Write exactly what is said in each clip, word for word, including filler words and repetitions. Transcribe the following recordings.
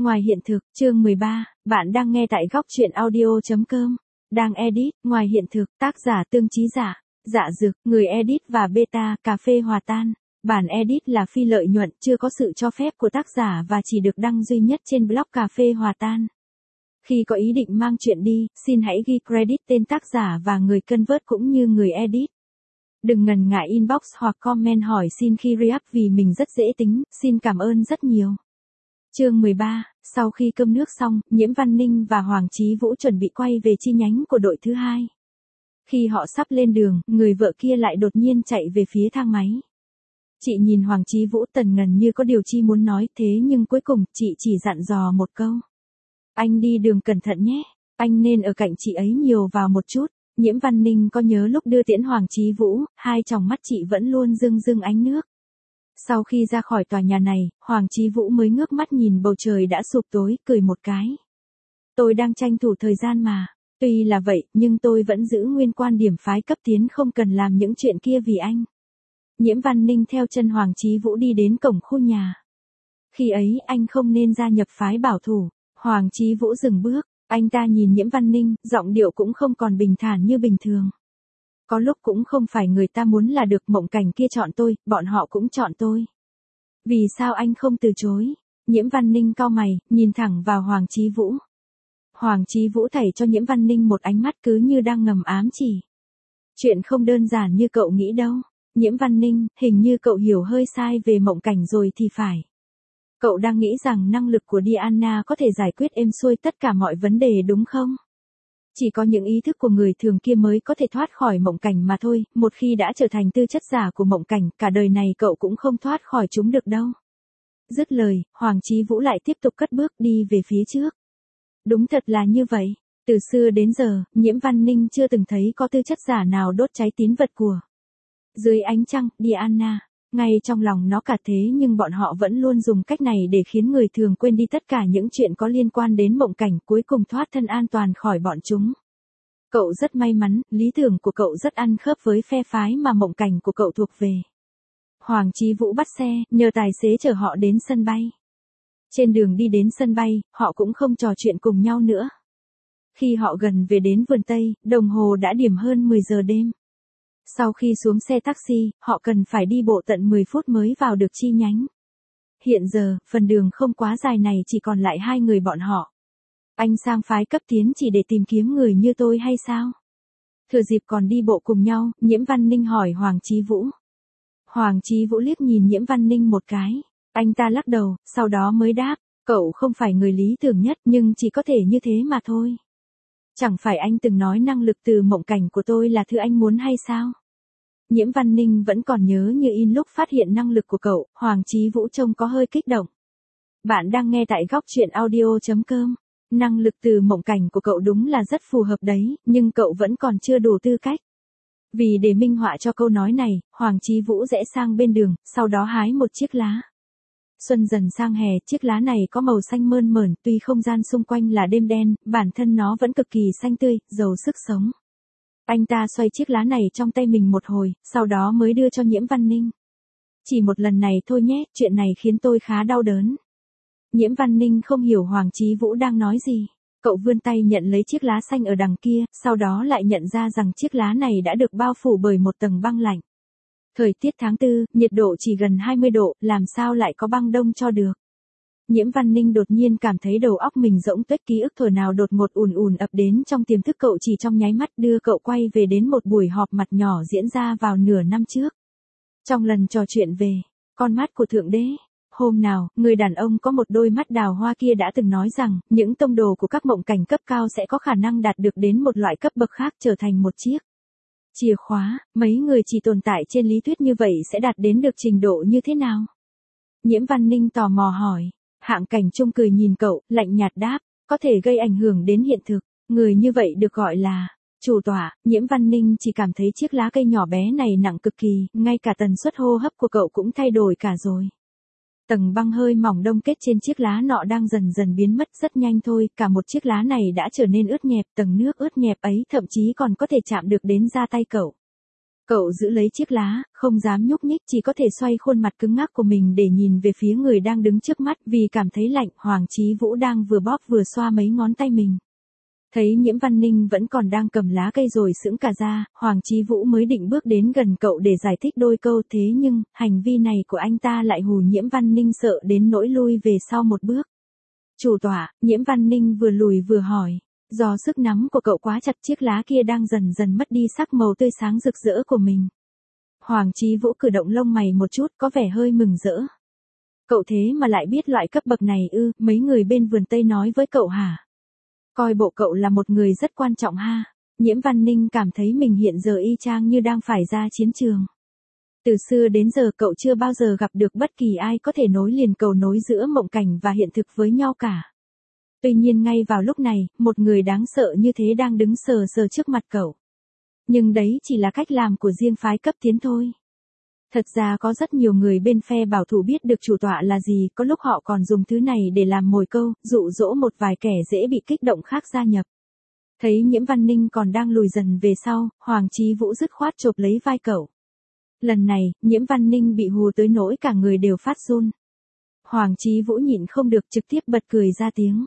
ngoài hiện thực, chương mười ba, bạn đang nghe tại góc truyện audio chấm com. Đang edit, ngoài hiện thực, tác giả Tương Chí Dạ, Dạ Dực, người edit và beta, cà phê hòa tan. Bản edit là phi lợi nhuận, chưa có sự cho phép của tác giả và chỉ được đăng duy nhất trên blog cà phê hòa tan. Khi có ý định mang chuyện đi, xin hãy ghi credit tên tác giả và người convert cũng như người edit. Đừng ngần ngại inbox hoặc comment hỏi xin khi re-up vì mình rất dễ tính, xin cảm ơn rất nhiều. Chương mười ba, sau khi cơm nước xong, Nhiễm Văn Ninh và Hoàng Chí Vũ chuẩn bị quay về chi nhánh của đội thứ hai. Khi họ sắp lên đường, người vợ kia lại đột nhiên chạy về phía thang máy. Chị nhìn Hoàng Chí Vũ tần ngần như có điều chi muốn nói thế nhưng cuối cùng chị chỉ dặn dò một câu. Anh đi đường cẩn thận nhé, anh nên ở cạnh chị ấy nhiều vào một chút. Nhiễm Văn Ninh có nhớ lúc đưa tiễn Hoàng Chí Vũ, hai tròng mắt chị vẫn luôn rưng rưng ánh nước. Sau khi ra khỏi tòa nhà này, Hoàng Chí Vũ mới ngước mắt nhìn bầu trời đã sụp tối, cười một cái. Tôi đang tranh thủ thời gian mà, tuy là vậy, nhưng tôi vẫn giữ nguyên quan điểm phái cấp tiến không cần làm những chuyện kia vì anh. Nhiễm Văn Ninh theo chân Hoàng Chí Vũ đi đến cổng khu nhà. Khi ấy anh không nên gia nhập phái bảo thủ. Hoàng Chí Vũ dừng bước, anh ta nhìn Nhiễm Văn Ninh, giọng điệu cũng không còn bình thản như bình thường. Có lúc cũng không phải người ta muốn là được, Mộng Cảnh kia chọn tôi, bọn họ cũng chọn tôi. Vì sao anh không từ chối? Nhiễm Văn Ninh cau mày, nhìn thẳng vào Hoàng Chí Vũ. Hoàng Chí Vũ thảy cho Nhiễm Văn Ninh một ánh mắt cứ như đang ngầm ám chỉ. Chuyện không đơn giản như cậu nghĩ đâu. Nhiễm Văn Ninh, hình như cậu hiểu hơi sai về Mộng Cảnh rồi thì phải. Cậu đang nghĩ rằng năng lực của Diana có thể giải quyết êm xuôi tất cả mọi vấn đề đúng không? Chỉ có những ý thức của người thường kia mới có thể thoát khỏi Mộng Cảnh mà thôi, một khi đã trở thành tư chất giả của Mộng Cảnh, cả đời này cậu cũng không thoát khỏi chúng được đâu. Dứt lời, Hoàng Chí Vũ lại tiếp tục cất bước đi về phía trước. Đúng thật là như vậy, từ xưa đến giờ, Nhiễm Văn Ninh chưa từng thấy có tư chất giả nào đốt cháy tín vật của. Dưới ánh trăng, Diana. Ngay trong lòng nó cả thế nhưng bọn họ vẫn luôn dùng cách này để khiến người thường quên đi tất cả những chuyện có liên quan đến Mộng Cảnh, cuối cùng thoát thân an toàn khỏi bọn chúng. Cậu rất may mắn, lý tưởng của cậu rất ăn khớp với phe phái mà Mộng Cảnh của cậu thuộc về. Hoàng Chí Vũ bắt xe, nhờ tài xế chở họ đến sân bay. Trên đường đi đến sân bay, họ cũng không trò chuyện cùng nhau nữa. Khi họ gần về đến vườn Tây, đồng hồ đã điểm hơn mười giờ đêm. Sau khi xuống xe taxi, họ cần phải đi bộ tận mười phút mới vào được chi nhánh. Hiện giờ, phần đường không quá dài này chỉ còn lại hai người bọn họ. Anh sang phái cấp tiến chỉ để tìm kiếm người như tôi hay sao? Thừa dịp còn đi bộ cùng nhau, Nhiễm Văn Ninh hỏi Hoàng Chí Vũ. Hoàng Chí Vũ liếc nhìn Nhiễm Văn Ninh một cái. Anh ta lắc đầu, sau đó mới đáp, cậu không phải người lý tưởng nhất nhưng chỉ có thể như thế mà thôi. Chẳng phải anh từng nói năng lực từ Mộng Cảnh của tôi là thứ anh muốn hay sao? Nhiễm Văn Ninh vẫn còn nhớ như in lúc phát hiện năng lực của cậu, Hoàng Chí Vũ trông có hơi kích động. Bạn đang nghe tại góc truyện audio chấm com. Năng lực từ Mộng Cảnh của cậu đúng là rất phù hợp đấy, nhưng cậu vẫn còn chưa đủ tư cách. Vì để minh họa cho câu nói này, Hoàng Chí Vũ rẽ sang bên đường, sau đó hái một chiếc lá. Xuân dần sang hè, chiếc lá này có màu xanh mơn mởn, tuy không gian xung quanh là đêm đen, bản thân nó vẫn cực kỳ xanh tươi, giàu sức sống. Anh ta xoay chiếc lá này trong tay mình một hồi, sau đó mới đưa cho Nhiễm Văn Ninh. Chỉ một lần này thôi nhé, chuyện này khiến tôi khá đau đớn. Nhiễm Văn Ninh không hiểu Hoàng Chí Vũ đang nói gì. Cậu vươn tay nhận lấy chiếc lá xanh ở đằng kia, sau đó lại nhận ra rằng chiếc lá này đã được bao phủ bởi một tầng băng lạnh. Thời tiết tháng tư, nhiệt độ chỉ gần hai mươi độ, làm sao lại có băng đông cho được. Nhiễm Văn Ninh đột nhiên cảm thấy đầu óc mình rỗng tuếch, ký ức thuở nào đột ngột ùn ùn ập đến trong tiềm thức cậu chỉ trong nháy mắt đưa cậu quay về đến một buổi họp mặt nhỏ diễn ra vào nửa năm trước. Trong lần trò chuyện về con mắt của Thượng Đế, hôm nào, người đàn ông có một đôi mắt đào hoa kia đã từng nói rằng, những tông đồ của các mộng cảnh cấp cao sẽ có khả năng đạt được đến một loại cấp bậc khác, trở thành một chiếc chìa khóa. Mấy người chỉ tồn tại trên lý thuyết như vậy sẽ đạt đến được trình độ như thế nào? Nhiễm Văn Ninh tò mò hỏi. Hạng Cảnh Trung cười nhìn cậu, lạnh nhạt đáp, có thể gây ảnh hưởng đến hiện thực. Người như vậy được gọi là chủ tọa. Nhiễm Văn Ninh chỉ cảm thấy chiếc lá cây nhỏ bé này nặng cực kỳ, ngay cả tần suất hô hấp của cậu cũng thay đổi cả rồi. Tầng băng hơi mỏng đông kết trên chiếc lá nọ đang dần dần biến mất rất nhanh thôi, cả một chiếc lá này đã trở nên ướt nhẹp, tầng nước ướt nhẹp ấy thậm chí còn có thể chạm được đến da tay cậu. Cậu giữ lấy chiếc lá, không dám nhúc nhích, chỉ có thể xoay khuôn mặt cứng ngắc của mình để nhìn về phía người đang đứng trước mắt, vì cảm thấy lạnh. Hoàng Chí Vũ đang vừa bóp vừa xoa mấy ngón tay mình. Thấy Nhiễm Văn Ninh vẫn còn đang cầm lá cây rồi sững cả ra, Hoàng Chí Vũ mới định bước đến gần cậu để giải thích đôi câu, thế nhưng, hành vi này của anh ta lại hù Nhiễm Văn Ninh sợ đến nỗi lui về sau một bước. Chủ tọa, Nhiễm Văn Ninh vừa lùi vừa hỏi. Do sức nắm của cậu quá chặt, chiếc lá kia đang dần dần mất đi sắc màu tươi sáng rực rỡ của mình. Hoàng Chí Vũ cử động lông mày một chút, có vẻ hơi mừng rỡ. Cậu thế mà lại biết loại cấp bậc này ư? Mấy người bên vườn Tây nói với cậu hả? Coi bộ cậu là một người rất quan trọng ha. Nhiễm Văn Ninh cảm thấy mình hiện giờ y chang như đang phải ra chiến trường. Từ xưa đến giờ cậu chưa bao giờ gặp được bất kỳ ai có thể nối liền cầu nối giữa mộng cảnh và hiện thực với nhau cả. Tuy nhiên ngay vào lúc này, một người đáng sợ như thế đang đứng sờ sờ trước mặt cậu. Nhưng đấy chỉ là cách làm của riêng phái cấp tiến thôi. Thật ra có rất nhiều người bên phe bảo thủ biết được chủ tọa là gì, có lúc họ còn dùng thứ này để làm mồi câu, dụ dỗ một vài kẻ dễ bị kích động khác gia nhập. Thấy Nhiễm Văn Ninh còn đang lùi dần về sau, Hoàng Chí Vũ dứt khoát chộp lấy vai cậu. Lần này, Nhiễm Văn Ninh bị hù tới nỗi cả người đều phát run. Hoàng Chí Vũ nhịn không được trực tiếp bật cười ra tiếng.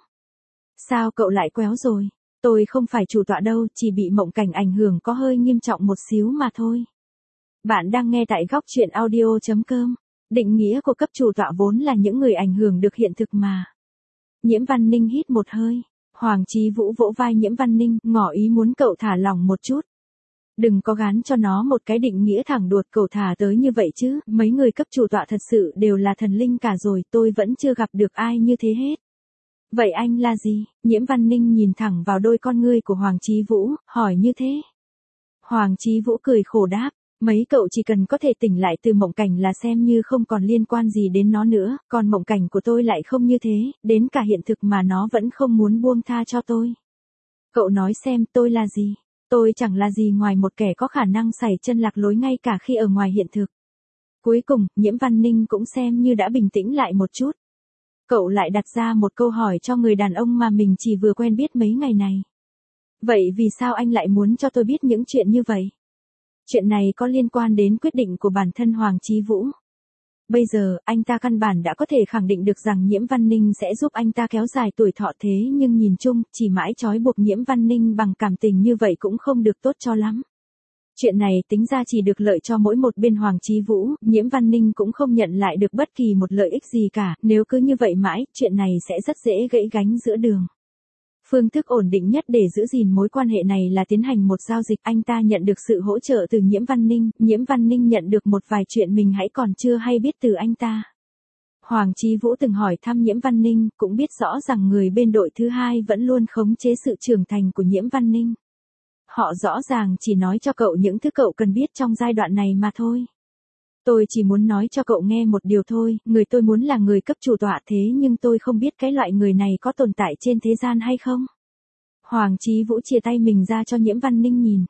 Sao cậu lại quéo rồi? Tôi không phải chủ tọa đâu, chỉ bị mộng cảnh ảnh hưởng có hơi nghiêm trọng một xíu mà thôi. Bạn đang nghe tại góc truyện audio chấm com. Định nghĩa của cấp chủ tọa vốn là những người ảnh hưởng được hiện thực mà. Nhiễm Văn Ninh hít một hơi. Hoàng Chí Vũ vỗ vai Nhiễm Văn Ninh, ngỏ ý muốn cậu thả lỏng một chút. Đừng có gán cho nó một cái định nghĩa thẳng đuột cậu thả tới như vậy chứ. Mấy người cấp chủ tọa thật sự đều là thần linh cả rồi, tôi vẫn chưa gặp được ai như thế hết. Vậy anh là gì? Nhiễm Văn Ninh nhìn thẳng vào đôi con ngươi của Hoàng Chí Vũ, hỏi như thế. Hoàng Chí Vũ cười khổ đáp, mấy cậu chỉ cần có thể tỉnh lại từ mộng cảnh là xem như không còn liên quan gì đến nó nữa, còn mộng cảnh của tôi lại không như thế, đến cả hiện thực mà nó vẫn không muốn buông tha cho tôi. Cậu nói xem tôi là gì? Tôi chẳng là gì ngoài một kẻ có khả năng sảy chân lạc lối ngay cả khi ở ngoài hiện thực. Cuối cùng, Nhiễm Văn Ninh cũng xem như đã bình tĩnh lại một chút. Cậu lại đặt ra một câu hỏi cho người đàn ông mà mình chỉ vừa quen biết mấy ngày này. Vậy vì sao anh lại muốn cho tôi biết những chuyện như vậy? Chuyện này có liên quan đến quyết định của bản thân Hoàng Chí Vũ. Bây giờ, anh ta căn bản đã có thể khẳng định được rằng Nhiễm Văn Ninh sẽ giúp anh ta kéo dài tuổi thọ, thế nhưng nhìn chung, chỉ mãi trói buộc Nhiễm Văn Ninh bằng cảm tình như vậy cũng không được tốt cho lắm. Chuyện này tính ra chỉ được lợi cho mỗi một bên. Hoàng Chí Vũ, Nhiễm Văn Ninh cũng không nhận lại được bất kỳ một lợi ích gì cả, nếu cứ như vậy mãi, chuyện này sẽ rất dễ gãy gánh giữa đường. Phương thức ổn định nhất để giữ gìn mối quan hệ này là tiến hành một giao dịch. Anh ta nhận được sự hỗ trợ từ Nhiễm Văn Ninh, Nhiễm Văn Ninh nhận được một vài chuyện mình hãy còn chưa hay biết từ anh ta. Hoàng Chí Vũ từng hỏi thăm Nhiễm Văn Ninh, cũng biết rõ rằng người bên đội thứ hai vẫn luôn khống chế sự trưởng thành của Nhiễm Văn Ninh. Họ rõ ràng chỉ nói cho cậu những thứ cậu cần biết trong giai đoạn này mà thôi. Tôi chỉ muốn nói cho cậu nghe một điều thôi, người tôi muốn là người cấp chủ tọa, thế nhưng tôi không biết cái loại người này có tồn tại trên thế gian hay không. Hoàng Chí Vũ chia tay mình ra cho Nhiễm Văn Ninh nhìn.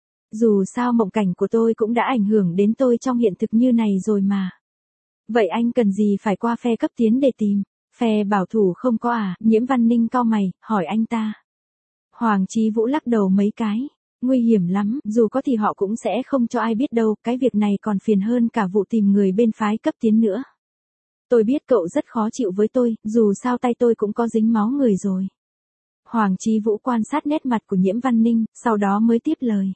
Dù sao mộng cảnh của tôi cũng đã ảnh hưởng đến tôi trong hiện thực như này rồi mà. Vậy anh cần gì phải qua phe cấp tiến để tìm? Phe bảo thủ không có à? Nhiễm Văn Ninh cau mày, hỏi anh ta. Hoàng Chí Vũ lắc đầu mấy cái. Nguy hiểm lắm, dù có thì họ cũng sẽ không cho ai biết đâu, cái việc này còn phiền hơn cả vụ tìm người bên phái cấp tiến nữa. Tôi biết cậu rất khó chịu với tôi, dù sao tay tôi cũng có dính máu người rồi. Hoàng Chí Vũ quan sát nét mặt của Nhiễm Văn Ninh, sau đó mới tiếp lời.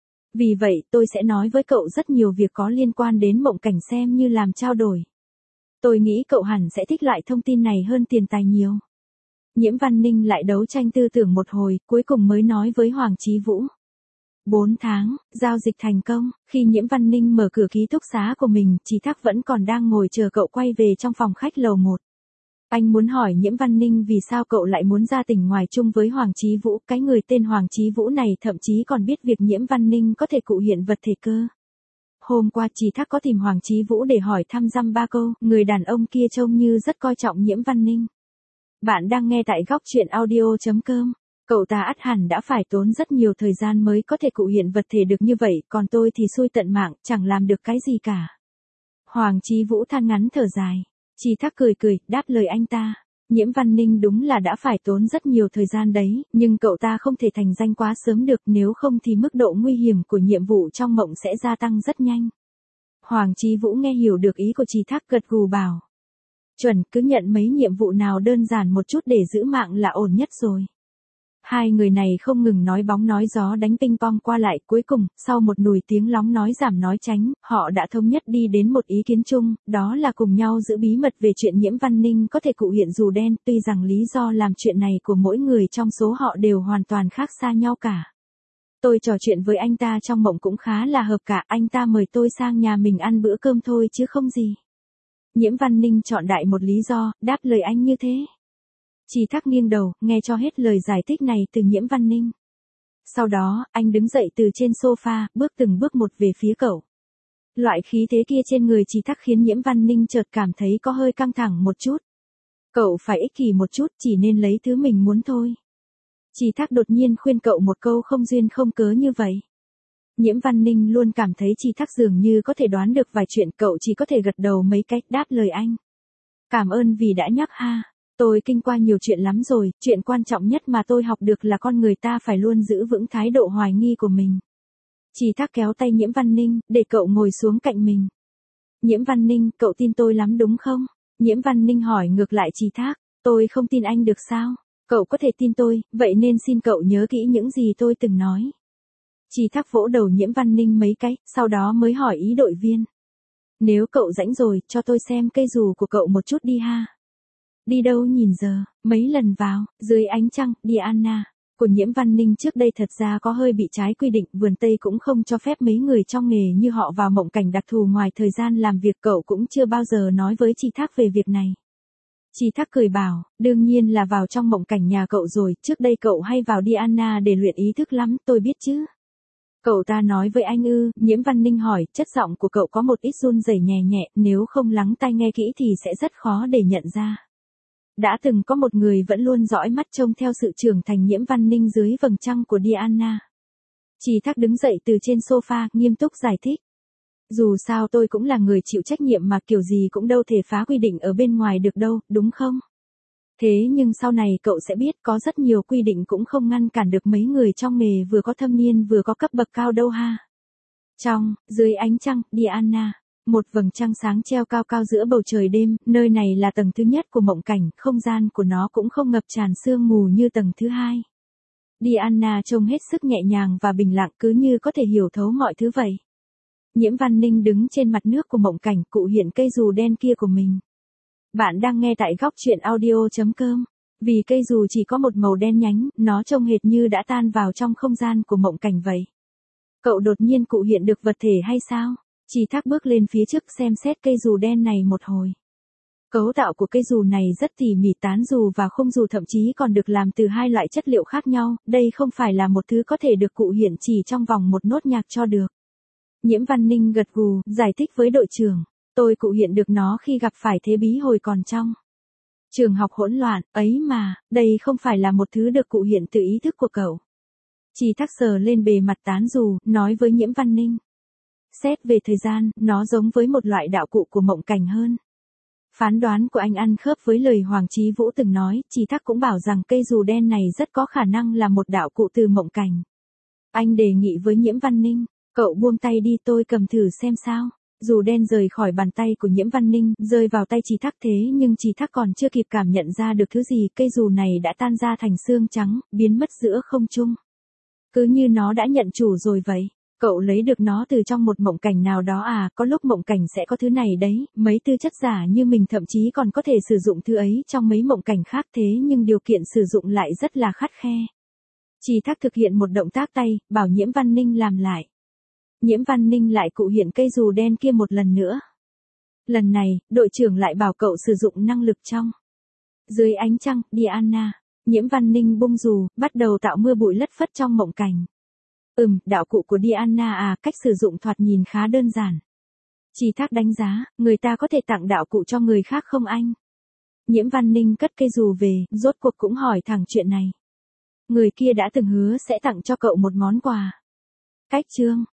Vì vậy, tôi sẽ nói với cậu rất nhiều việc có liên quan đến mộng cảnh xem như làm trao đổi. Tôi nghĩ cậu hẳn sẽ thích loại thông tin này hơn tiền tài nhiều. Nhiễm Văn Ninh lại đấu tranh tư tưởng một hồi, cuối cùng mới nói với Hoàng Chí Vũ. bốn tháng, giao dịch thành công, khi Nhiễm Văn Ninh mở cửa ký túc xá của mình, Chí Thác vẫn còn đang ngồi chờ cậu quay về trong phòng khách lầu một. Anh muốn hỏi Nhiễm Văn Ninh vì sao cậu lại muốn ra tỉnh ngoài chung với Hoàng Chí Vũ, cái người tên Hoàng Chí Vũ này thậm chí còn biết việc Nhiễm Văn Ninh có thể cụ hiện vật thể cơ. Hôm qua Chí Thác có tìm Hoàng Chí Vũ để hỏi thăm dăm ba câu, người đàn ông kia trông như rất coi trọng Nhiễm Văn Ninh. Bạn đang nghe tại góc truyện audio chấm com. Cậu ta ắt hẳn đã phải tốn rất nhiều thời gian mới có thể cụ hiện vật thể được như vậy, còn tôi thì xui tận mạng, chẳng làm được cái gì cả. Hoàng Chí Vũ than ngắn thở dài. Chí Thác cười cười, đáp lời anh ta. Nhiễm Văn Ninh đúng là đã phải tốn rất nhiều thời gian đấy, nhưng cậu ta không thể thành danh quá sớm được, nếu không thì mức độ nguy hiểm của nhiệm vụ trong mộng sẽ gia tăng rất nhanh. Hoàng Chí Vũ nghe hiểu được ý của Trì Thác, gật gù bảo. Chuẩn, cứ nhận mấy nhiệm vụ nào đơn giản một chút để giữ mạng là ổn nhất rồi. Hai người này không ngừng nói bóng nói gió đánh ping pong qua lại, cuối cùng, sau một nùi tiếng lóng nói giảm nói tránh, họ đã thống nhất đi đến một ý kiến chung, đó là cùng nhau giữ bí mật về chuyện Nhiễm Văn Ninh có thể cụ hiện dù đen, tuy rằng lý do làm chuyện này của mỗi người trong số họ đều hoàn toàn khác xa nhau cả. Tôi trò chuyện với anh ta trong mộng cũng khá là hợp cả, anh ta mời tôi sang nhà mình ăn bữa cơm thôi chứ không gì. Nhiễm Văn Ninh chọn đại một lý do, đáp lời anh như thế. Trì Thác nghiêng đầu, nghe cho hết lời giải thích này từ Nhiễm Văn Ninh. Sau đó, anh đứng dậy từ trên sofa, bước từng bước một về phía cậu. Loại khí thế kia trên người Trì Thác khiến Nhiễm Văn Ninh chợt cảm thấy có hơi căng thẳng một chút. Cậu phải ích kỷ một chút, chỉ nên lấy thứ mình muốn thôi. Trì Thác đột nhiên khuyên cậu một câu không duyên không cớ như vậy. Nhiễm Văn Ninh luôn cảm thấy Trì Thác dường như có thể đoán được vài chuyện, cậu chỉ có thể gật đầu mấy cách đáp lời anh. Cảm ơn vì đã nhắc ha. Tôi kinh qua nhiều chuyện lắm rồi, chuyện quan trọng nhất mà tôi học được là con người ta phải luôn giữ vững thái độ hoài nghi của mình. Trì Thác kéo tay Nhiễm Văn Ninh, để cậu ngồi xuống cạnh mình. Nhiễm Văn Ninh, cậu tin tôi lắm đúng không? Nhiễm Văn Ninh hỏi ngược lại Trì Thác, tôi không tin anh được sao? Cậu có thể tin tôi, vậy nên xin cậu nhớ kỹ những gì tôi từng nói. Trì Thác vỗ đầu Nhiễm Văn Ninh mấy cái, sau đó mới hỏi ý đội viên. Nếu cậu rảnh rồi, cho tôi xem cây dù của cậu một chút đi ha. Đi đâu nhìn giờ, mấy lần vào, dưới ánh trăng, Diana, của Nhiễm Văn Ninh trước đây thật ra có hơi bị trái quy định, vườn Tây cũng không cho phép mấy người trong nghề như họ vào mộng cảnh đặc thù ngoài thời gian làm việc, cậu cũng chưa bao giờ nói với Trì Thác về việc này. Trì Thác cười bảo, đương nhiên là vào trong mộng cảnh nhà cậu rồi, trước đây cậu hay vào Diana để luyện ý thức lắm, tôi biết chứ. Cậu ta nói với anh ư? Nhiễm Văn Ninh hỏi, chất giọng của cậu có một ít run rẩy nhẹ nhẹ, nếu không lắng tai nghe kỹ thì sẽ rất khó để nhận ra. Đã từng có một người vẫn luôn dõi mắt trông theo sự trưởng thành Nhiễm Văn Ninh dưới vầng trăng của Diana. Trì Thác đứng dậy từ trên sofa, nghiêm túc giải thích. Dù sao tôi cũng là người chịu trách nhiệm mà, kiểu gì cũng đâu thể phá quy định ở bên ngoài được đâu, đúng không? Thế nhưng sau này cậu sẽ biết có rất nhiều quy định cũng không ngăn cản được mấy người trong nghề vừa có thâm niên vừa có cấp bậc cao đâu ha. Trong, dưới ánh trăng, Diana. Một vầng trăng sáng treo cao cao giữa bầu trời đêm, nơi này là tầng thứ nhất của mộng cảnh, không gian của nó cũng không ngập tràn sương mù như tầng thứ hai. Diana trông hết sức nhẹ nhàng và bình lặng, cứ như có thể hiểu thấu mọi thứ vậy. Nhiễm Văn Ninh đứng trên mặt nước của mộng cảnh, cụ hiện cây dù đen kia của mình. Bạn đang nghe tại góc truyện audio chấm com. Vì cây dù chỉ có một màu đen nhánh, nó trông hệt như đã tan vào trong không gian của mộng cảnh vậy. Cậu đột nhiên cụ hiện được vật thể hay sao? Trì Thác bước lên phía trước xem xét cây dù đen này một hồi. Cấu tạo của cây dù này rất tỉ mỉ, tán dù và khung dù thậm chí còn được làm từ hai loại chất liệu khác nhau, đây không phải là một thứ có thể được cụ hiện chỉ trong vòng một nốt nhạc cho được. Nhiễm Văn Ninh gật gù, giải thích với đội trưởng, tôi cụ hiện được nó khi gặp phải thế bí hồi còn trong trường học hỗn loạn, ấy mà, đây không phải là một thứ được cụ hiện từ ý thức của cậu. Trì Thác sờ lên bề mặt tán dù, nói với Nhiễm Văn Ninh. Xét về thời gian, nó giống với một loại đạo cụ của mộng cảnh hơn. Phán đoán của anh ăn khớp với lời Hoàng Chí Vũ từng nói, Trì Thác cũng bảo rằng cây dù đen này rất có khả năng là một đạo cụ từ mộng cảnh. Anh đề nghị với Nhiễm Văn Ninh, cậu buông tay đi, tôi cầm thử xem sao. Dù đen rời khỏi bàn tay của Nhiễm Văn Ninh, rơi vào tay Trì Thác, thế nhưng Trì Thác còn chưa kịp cảm nhận ra được thứ gì, cây dù này đã tan ra thành xương trắng, biến mất giữa không trung. Cứ như nó đã nhận chủ rồi vậy. Cậu lấy được nó từ trong một mộng cảnh nào đó à? Có lúc mộng cảnh sẽ có thứ này đấy, mấy tư chất giả như mình thậm chí còn có thể sử dụng thứ ấy trong mấy mộng cảnh khác, thế nhưng điều kiện sử dụng lại rất là khắt khe. Trì Thác thực hiện một động tác tay, bảo Nhiễm Văn Ninh làm lại. Nhiễm Văn Ninh lại cụ hiện cây dù đen kia một lần nữa. Lần này, đội trưởng lại bảo cậu sử dụng năng lực trong. Dưới ánh trăng, Diana, Nhiễm Văn Ninh bung dù, bắt đầu tạo mưa bụi lất phất trong mộng cảnh. Ừm, đạo cụ của Diana à, cách sử dụng thoạt nhìn khá đơn giản. Trì Thác đánh giá, người ta có thể tặng đạo cụ cho người khác không anh? Nhiễm Văn Ninh cất cây dù về, rốt cuộc cũng hỏi thẳng chuyện này. Người kia đã từng hứa sẽ tặng cho cậu một món quà. Cách chương.